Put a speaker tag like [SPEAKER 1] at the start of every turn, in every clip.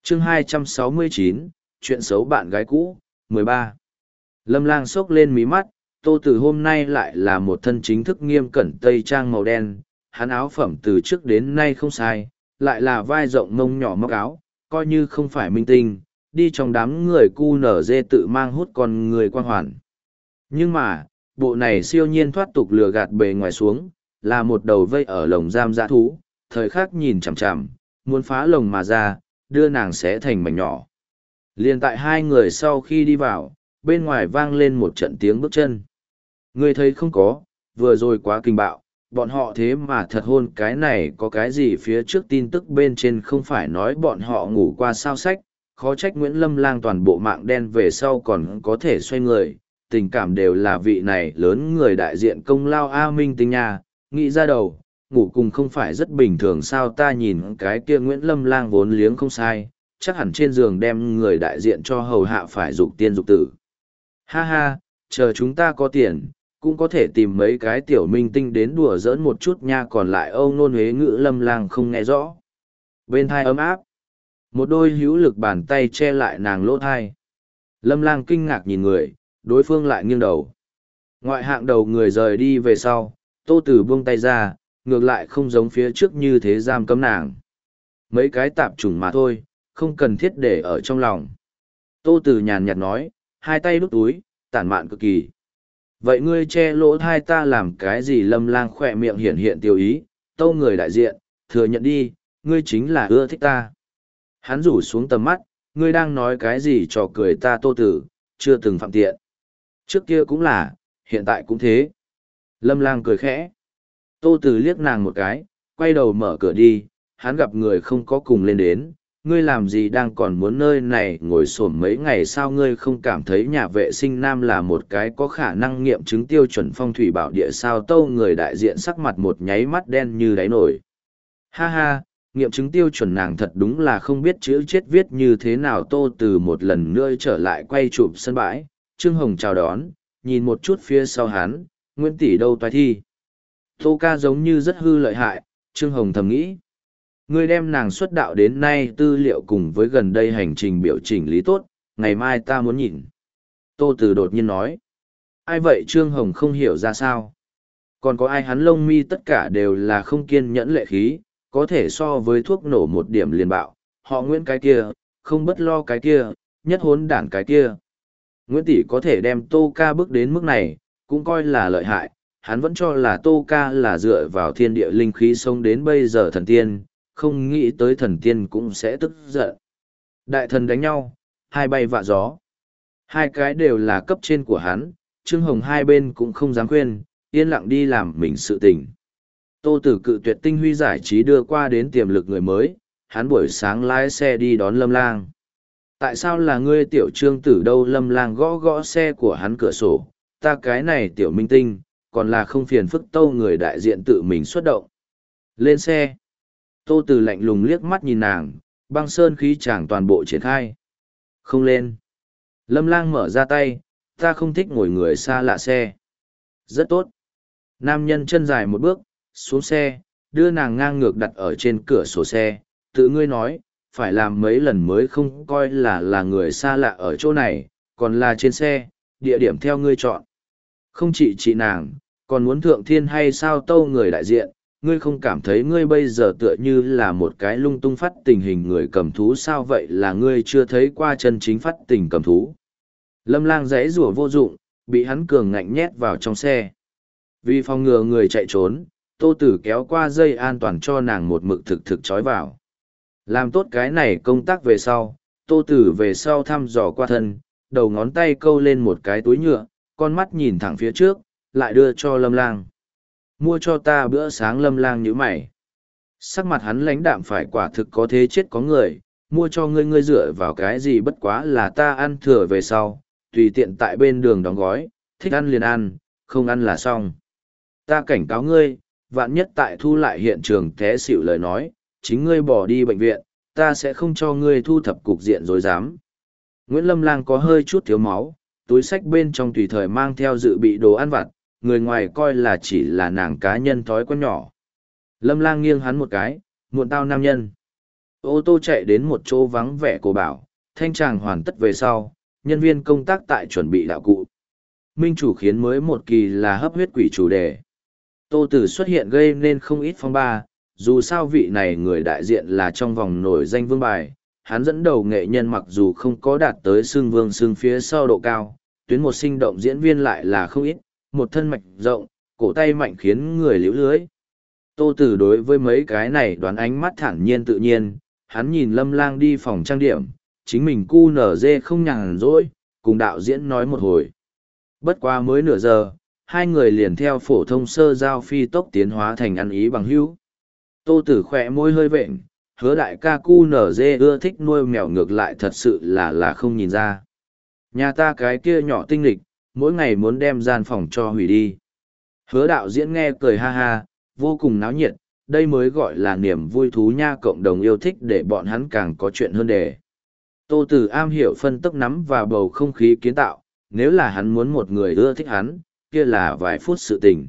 [SPEAKER 1] chương 269, chuyện xấu bạn gái cũ, 13. Lâm Lang xốc lên mí mắt, Tô Tử hôm nay lại là một thân chính thức nghiêm cẩn tây trang màu đen, hắn áo phẩm từ trước đến nay không sai, lại là vai rộng mông nhỏ móc áo, coi như không phải minh tinh, đi trong đám người cu nở dê tự mang hút con người quang hoàn. Nhưng mà, bộ này siêu nhiên thoát tục lừa gạt bề ngoài xuống, là một đầu vây ở lồng giam dã thú, thời khắc nhìn chằm chằm, muốn phá lồng mà ra, đưa nàng xé thành mảnh nhỏ. Liên tại hai người sau khi đi vào, bên ngoài vang lên một trận tiếng bước chân. Ngươi thấy không có, vừa rồi quá kinh bạo, bọn họ thế mà thật hôn cái này có cái gì phía trước tin tức bên trên không phải nói bọn họ ngủ qua sao sách, khó trách Nguyễn Lâm Lang toàn bộ mạng đen về sau còn có thể xoay người, tình cảm đều là vị này lớn người đại diện công lao A Minh tinh nha, nghĩ ra đầu, ngủ cùng không phải rất bình thường sao ta nhìn cái kia Nguyễn Lâm Lang vốn liếng không sai, chắc hẳn trên giường đem người đại diện cho hầu hạ phải dục tiên dục tử. Ha ha, chờ chúng ta có tiền, cũng có thể tìm mấy cái tiểu minh tinh đến đùa giỡn một chút nha còn lại âu nôn huế ngữ Lâm Lang không nghe rõ. Bên thai ấm áp, một đôi hữu lực bàn tay che lại nàng lỗ thai. Lâm Lang kinh ngạc nhìn người, đối phương lại nghiêng đầu. Ngoại hạng đầu người rời đi về sau, Tô Tử buông tay ra, ngược lại không giống phía trước như thế giam cấm nàng. Mấy cái tạp chủng mà thôi, không cần thiết để ở trong lòng. Tô Tử nhàn nhạt nói, hai tay đút túi, tản mạn cực kỳ. Vậy ngươi che lỗ thai ta làm cái gì? Lâm Lang khỏe miệng hiện hiện tiêu ý, tâu người đại diện, thừa nhận đi, ngươi chính là ưa thích ta. Hắn rủ xuống tầm mắt, ngươi đang nói cái gì trò cười ta Tô Tử, chưa từng phạm tiện. Trước kia cũng là, hiện tại cũng thế. Lâm Lang cười khẽ. Tô Tử liếc nàng một cái, quay đầu mở cửa đi, hắn gặp người không có cùng lên đến. Ngươi làm gì đang còn muốn nơi này ngồi xổm mấy ngày sao ngươi không cảm thấy nhà vệ sinh nam là một cái có khả năng nghiệm chứng tiêu chuẩn phong thủy bảo địa sao tâu người đại diện sắc mặt một nháy mắt đen như đáy nổi. Ha ha, nghiệm chứng tiêu chuẩn nàng thật đúng là không biết chữ chết viết như thế nào Tô Từ một lần nữa trở lại quay chụp sân bãi, Trương Hồng chào đón, nhìn một chút phía sau hắn, Nguyễn Tỷ đâu toái thi. Tô ca giống như rất hư lợi hại, Trương Hồng thầm nghĩ. Ngươi đem nàng xuất đạo đến nay tư liệu cùng với gần đây hành trình biểu chỉnh lý tốt, ngày mai ta muốn nhìn. Tô Từ đột nhiên nói. Ai vậy Trương Hồng không hiểu ra sao? Còn có ai hắn lông mi tất cả đều là không kiên nhẫn lệ khí, có thể so với thuốc nổ một điểm liền bạo. Họ Nguyễn cái kia, không bất lo cái kia, nhất hốn đản cái kia. Nguyễn Tỷ có thể đem Tô ca bước đến mức này, cũng coi là lợi hại. Hắn vẫn cho là Tô ca là dựa vào thiên địa linh khí sống đến bây giờ thần tiên, không nghĩ tới thần tiên cũng sẽ tức giận. Đại thần đánh nhau, hai bay vạ gió. Hai cái đều là cấp trên của hắn, Trương Hồng hai bên cũng không dám khuyên, yên lặng đi làm mình sự tình. Tô Tử cự tuyệt tinh huy giải trí đưa qua đến tiềm lực người mới, hắn buổi sáng lái xe đi đón Lâm Lang. Tại sao là ngươi tiểu Trương Tử đâu? Lâm Lang gõ gõ xe của hắn cửa sổ, ta cái này tiểu minh tinh, còn là không phiền phức tâu người đại diện tự mình xuất động. Lên xe. Tô Từ lạnh lùng liếc mắt nhìn nàng, băng sơn khí chàng toàn bộ triển khai. Không lên. Lâm Lang mở ra tay, ta không thích ngồi người xa lạ xe. Rất tốt. Nam nhân chân dài một bước, xuống xe, đưa nàng ngang ngược đặt ở trên cửa sổ xe. Tự ngươi nói, phải làm mấy lần mới không coi là người xa lạ ở chỗ này, còn là trên xe, địa điểm theo ngươi chọn. Không chỉ chị nàng, còn muốn thượng thiên hay sao tâu người đại diện, ngươi không cảm thấy ngươi bây giờ tựa như là một cái lung tung phát tình hình người cầm thú sao vậy là ngươi chưa thấy qua chân chính phát tình cầm thú. Lâm Lang giãy giụa vô dụng, bị hắn cường ngạnh nhét vào trong xe. Vì phòng ngừa người chạy trốn, Tô Tử kéo qua dây an toàn cho nàng một mực thực trói vào. Làm tốt cái này công tác về sau, Tô Tử về sau thăm dò qua thân, đầu ngón tay câu lên một cái túi nhựa, con mắt nhìn thẳng phía trước, lại đưa cho Lâm Lang. Mua cho ta bữa sáng. Lâm Lang nhíu mày. Sắc mặt hắn lãnh đạm phải quả thực có thế chết có người, mua cho ngươi dựa vào cái gì bất quá là ta ăn thừa về sau, tùy tiện tại bên đường đóng gói, thích ăn liền ăn, không ăn là xong. Ta cảnh cáo ngươi, vạn nhất tại thu lại hiện trường té xỉu lời nói, chính ngươi bỏ đi bệnh viện, ta sẽ không cho ngươi thu thập cục diện rối rắm. Nguyễn Lâm Lang có hơi chút thiếu máu, túi xách bên trong tùy thời mang theo dự bị đồ ăn vặt, người ngoài coi là chỉ là nàng cá nhân thói quen nhỏ. Lâm Lang nghiêng hắn một cái, muộn tao nam nhân. Ô tô chạy đến một chỗ vắng vẻ cổ bảo, thanh tràng hoàn tất về sau, nhân viên công tác tại chuẩn bị đạo cụ. Minh chủ khiến mới một kỳ là hấp huyết quỷ chủ đề. Tô Tử xuất hiện gây nên không ít phong ba, dù sao vị này người đại diện là trong vòng nổi danh vương bài, hắn dẫn đầu nghệ nhân mặc dù không có đạt tới xương vương xương phía sau độ cao, tuyến một sinh động diễn viên lại là không ít, một thân mạch rộng, cổ tay mạnh khiến người liễu lưới. Tô Tử đối với mấy cái này đoán ánh mắt thản nhiên tự nhiên, hắn nhìn Lâm Lang đi phòng trang điểm, chính mình cu nở dê không nhàn rỗi, cùng đạo diễn nói một hồi. Bất quá mới nửa giờ, hai người liền theo phổ thông sơ giao phi tốc tiến hóa thành ăn ý bằng hữu. Tô Tử khỏe môi hơi vện, hứa đại ca cu nở dê ưa thích nuôi mèo ngược lại thật sự là không nhìn ra. Nhà ta cái kia nhỏ tinh lịch, mỗi ngày muốn đem gian phòng cho hủy đi. Hứa đạo diễn nghe cười ha ha, vô cùng náo nhiệt, đây mới gọi là niềm vui thú nha, cộng đồng yêu thích để bọn hắn càng có chuyện hơn đề. Tô Tử am hiểu phân tốc nắm và bầu không khí kiến tạo, nếu là hắn muốn một người ưa thích hắn, kia là vài phút sự tình.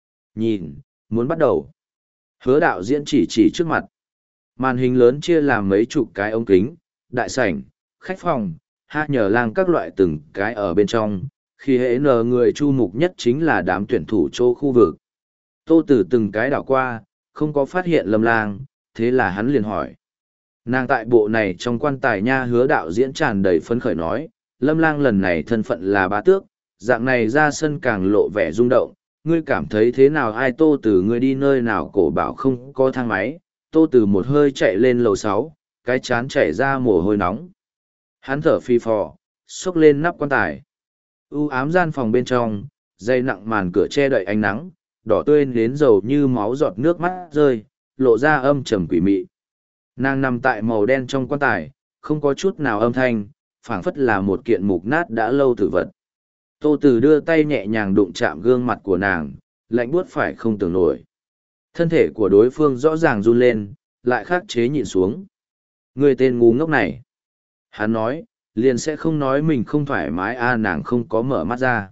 [SPEAKER 1] Nhìn, muốn bắt đầu. Hứa đạo diễn chỉ trước mặt. Màn hình lớn chia làm mấy chục cái ống kính, đại sảnh, khách phòng, hát nhờ lang các loại từng cái ở bên trong. Khi hễ nờ người chu mục nhất chính là đám tuyển thủ chỗ khu vực. Tô Tử từng cái đảo qua, không có phát hiện Lâm Lang, thế là hắn liền hỏi. Nàng tại bộ này trong quan tài nha, hứa đạo diễn tràn đầy phấn khởi nói, Lâm Lang lần này thân phận là bá tước, dạng này ra sân càng lộ vẻ rung động, ngươi cảm thấy thế nào? Ai? Tô Tử ngươi đi nơi nào? Cổ bảo không có thang máy. Tô Tử một hơi chạy lên lầu 6, cái chán chảy ra mồ hôi nóng. Hắn thở phì phò, xốc lên nắp quan tài. U ám gian phòng bên trong, dây nặng màn cửa che đậy ánh nắng, đỏ tươi đến dầu như máu giọt nước mắt rơi, lộ ra âm trầm quỷ mị. Nàng nằm tại màu đen trong quan tài, không có chút nào âm thanh, phảng phất là một kiện mục nát đã lâu tử vật. Tô Tử đưa tay nhẹ nhàng đụng chạm gương mặt của nàng, lạnh buốt phải không tưởng nổi. Thân thể của đối phương rõ ràng run lên, lại khắc chế nhịn xuống. Người tên ngu ngốc này. Hắn nói, liền sẽ không nói mình không thoải mái. Nàng không có mở mắt ra.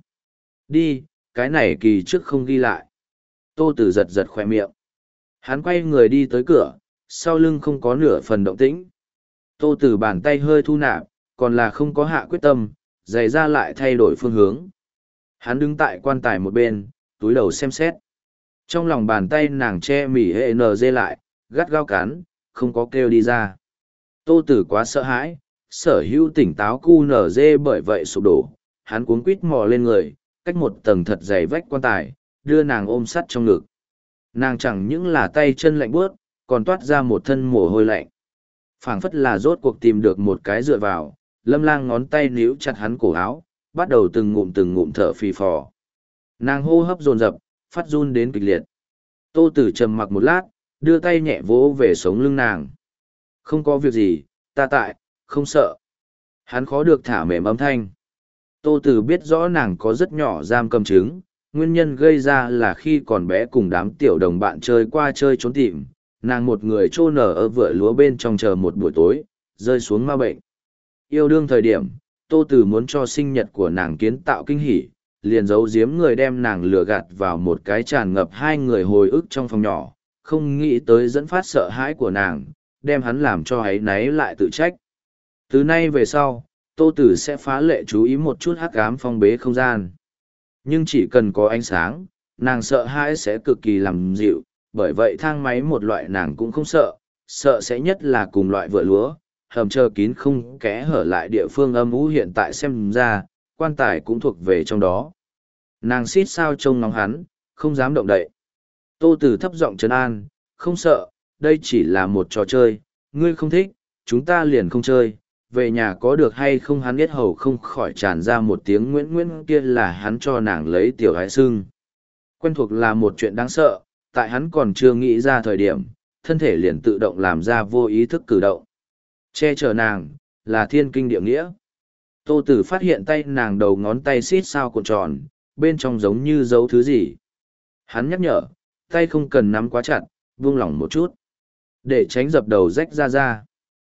[SPEAKER 1] Đi, cái này kỳ trước không ghi lại. Tô Tử giật giật khóe miệng. Hắn quay người đi tới cửa, sau lưng không có nửa phần động tĩnh. Tô Tử bàn tay hơi thu nạp, còn là không có hạ quyết tâm, giày ra lại thay đổi phương hướng. Hắn đứng tại quan tài một bên, túi đầu xem xét. Trong lòng bàn tay nàng che mỉ hệ nờ dê lại, gắt gao cắn, không có kêu đi ra. Tô Tử quá sợ hãi, sở hữu tỉnh táo cu nở dê bởi vậy sụp đổ. Hắn cuống quít mò lên người, cách một tầng thật dày vách quan tài, đưa nàng ôm sắt trong ngực. Nàng chẳng những là tay chân lạnh buốt, còn toát ra một thân mồ hôi lạnh. Phảng phất là rốt cuộc tìm được một cái dựa vào, Lâm Lang ngón tay níu chặt hắn cổ áo, bắt đầu từng ngụm thở phì phò. Nàng hô hấp dồn dập, phát run đến kịch liệt. Tô Tử trầm mặc một lát, đưa tay nhẹ vỗ về sống lưng nàng. Không có việc gì, ta tại, không sợ. Hắn khó được thả mềm âm thanh. Tô Tử biết rõ nàng có rất nhỏ giam cầm chứng, nguyên nhân gây ra là khi còn bé cùng đám tiểu đồng bạn chơi qua chơi trốn tìm, nàng một người trô nở ở vựa lúa bên trong chờ một buổi tối, rơi xuống ma bệnh. Yêu đương thời điểm, Tô Tử muốn cho sinh nhật của nàng kiến tạo kinh hỉ, liền giấu giếm người đem nàng lừa gạt vào một cái tràn ngập hai người hồi ức trong phòng nhỏ, không nghĩ tới dẫn phát sợ hãi của nàng, đem hắn làm cho áy náy lại tự trách. Từ nay về sau, Tô Tử sẽ phá lệ chú ý một chút hắc ám phong bế không gian. Nhưng chỉ cần có ánh sáng, nàng sợ hãi sẽ cực kỳ làm dịu, bởi vậy thang máy một loại nàng cũng không sợ, sợ sẽ nhất là cùng loại vựa lúa, hầm chờ kín không kẽ hở lại địa phương âm u hiện tại xem ra, quan tài cũng thuộc về trong đó. Nàng xít sao trông ngóng hắn, không dám động đậy. Tô Tử thấp giọng trấn an, không sợ, đây chỉ là một trò chơi, ngươi không thích, chúng ta liền không chơi, về nhà có được hay không? Hắn biết hầu không khỏi tràn ra một tiếng nguyễn nguyễn, kia là hắn cho nàng lấy tiểu hái sưng. Quen thuộc là một chuyện đáng sợ, tại hắn còn chưa nghĩ ra thời điểm, thân thể liền tự động làm ra vô ý thức cử động. Che chở nàng, là thiên kinh địa nghĩa. Tô Tử phát hiện tay nàng đầu ngón tay xít sao cuộn tròn, bên trong giống như giấu thứ gì. Hắn nhắc nhở, tay không cần nắm quá chặt, buông lỏng một chút, để tránh dập đầu rách ra.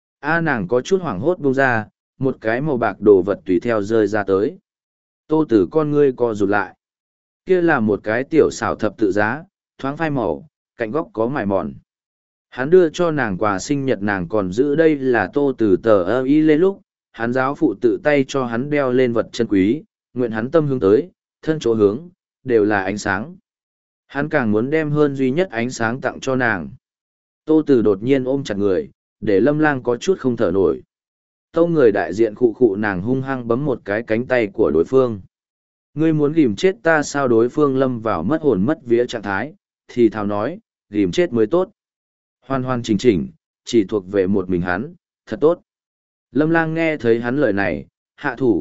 [SPEAKER 1] Nàng có chút hoảng hốt buông ra, một cái màu bạc đồ vật tùy theo rơi ra tới. Tô Tử con ngươi co rụt lại. Kia là một cái tiểu xảo thập tự giá, thoáng phai màu, cạnh góc có mài mòn. Hắn đưa cho nàng quà sinh nhật, nàng còn giữ đây là Tô Từ tờ ơ y lê lúc, hắn giáo phụ tự tay cho hắn đeo lên vật chân quý, nguyện hắn tâm hướng tới, thân chỗ hướng, đều là ánh sáng. Hắn càng muốn đem hơn duy nhất ánh sáng tặng cho nàng. Tô Từ đột nhiên ôm chặt người, để Lâm Lang có chút không thở nổi. Tâu người đại diện khụ khụ, nàng hung hăng bấm một cái cánh tay của đối phương. Ngươi muốn ghìm chết ta sao? Đối phương lâm vào mất hồn mất vía trạng thái, thì thào nói, ghìm chết mới tốt. Hoàn hoàn chỉnh chỉnh, chỉ thuộc về một mình hắn, thật tốt. Lâm Lang nghe thấy hắn lời này, hạ thủ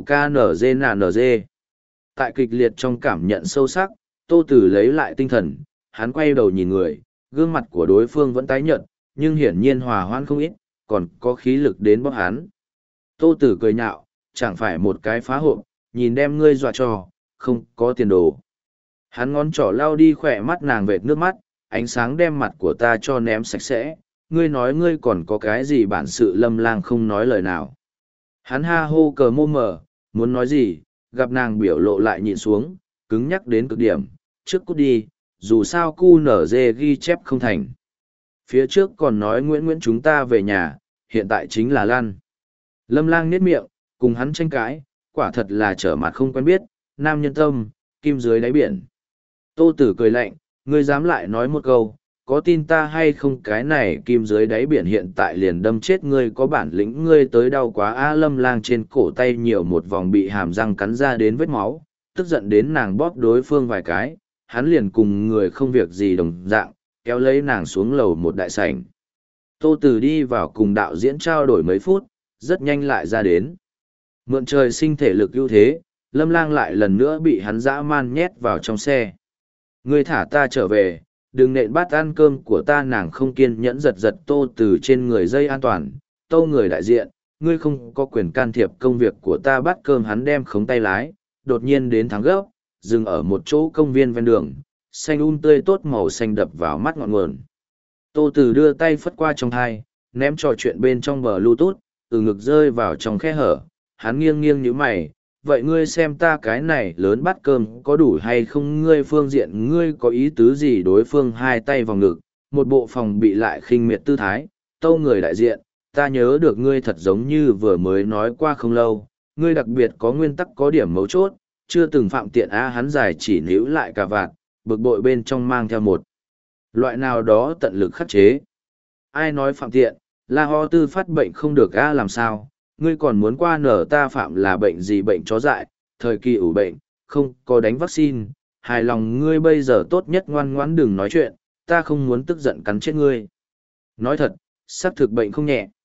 [SPEAKER 1] KNG. Tại kịch liệt trong cảm nhận sâu sắc, Tô Tử lấy lại tinh thần, hắn quay đầu nhìn người, gương mặt của đối phương vẫn tái nhợt, nhưng hiển nhiên hòa hoãn không ít, còn có khí lực đến bóp hắn. Tô Tử cười nhạo, chẳng phải một cái phá hộp, nhìn đem ngươi dọa cho, không có tiền đồ. Hắn ngón trỏ lau đi khỏe mắt nàng vệt nước mắt, ánh sáng đem mặt của ta cho ném sạch sẽ, ngươi nói ngươi còn có cái gì bản sự? Lâm Lang không nói lời nào. Hắn ha hô cờ mô mờ, muốn nói gì, gặp nàng biểu lộ lại nhịn xuống, cứng nhắc đến cực điểm, trước cút đi, dù sao cu nở dê ghi chép không thành. Phía trước còn nói Nguyễn Nguyễn chúng ta về nhà, hiện tại chính là lăn. Lâm Lang niết miệng, cùng hắn tranh cãi, quả thật là trở mặt không quen biết, nam nhân tâm, kim dưới đáy biển. Tô Tử cười lạnh, ngươi dám lại nói một câu, có tin ta hay không? Cái này kim dưới đáy biển hiện tại liền đâm chết ngươi, có bản lĩnh ngươi tới đau quá a. Lâm Lang trên cổ tay nhiều một vòng bị hàm răng cắn ra đến vết máu, tức giận đến nàng bóp đối phương vài cái, hắn liền cùng người không việc gì đồng dạng, kéo lấy nàng xuống lầu một đại sảnh. Tô Tử đi vào cùng đạo diễn trao đổi mấy phút, rất nhanh lại ra đến. Mượn trời sinh thể lực ưu thế, Lâm Lang lại lần nữa bị hắn dã man nhét vào trong xe. Ngươi thả ta trở về, đừng nện bát ăn cơm của ta. Nàng không kiên nhẫn giật giật Tô Từ trên người dây an toàn. Tâu người đại diện, ngươi không có quyền can thiệp công việc của ta. Bát cơm hắn đem khống tay lái, đột nhiên đến thắng gấp, dừng ở một chỗ công viên ven đường, xanh tươi tốt màu xanh đập vào mắt ngọn nguồn. Tô Từ đưa tay phất qua trong thai, ném trò chuyện bên trong bờ Bluetooth, từ ngực rơi vào trong khe hở. Hắn nghiêng nghiêng nhíu mày, vậy ngươi xem ta cái này lớn bát cơm có đủ hay không? Ngươi phương diện ngươi có ý tứ gì? Đối phương hai tay vào ngực, một bộ phòng bị lại khinh miệt tư thái. Tâu người đại diện, ta nhớ được ngươi thật giống như vừa mới nói qua không lâu, ngươi đặc biệt có nguyên tắc, có điểm mấu chốt, chưa từng phạm tiện á. Hắn giải chỉ níu lại cà vạt, bực bội bên trong mang theo một loại nào đó tận lực khắc chế. Ai nói phạm tiện? La Ho Tư phát bệnh không được a. Làm sao? Ngươi còn muốn qua nở ta phạm là bệnh gì? Bệnh chó dại, thời kỳ ủ bệnh, không có đánh vaccine. Hài lòng ngươi bây giờ tốt nhất ngoan ngoãn đừng nói chuyện, ta không muốn tức giận cắn chết ngươi. Nói thật, xác thực bệnh không nhẹ.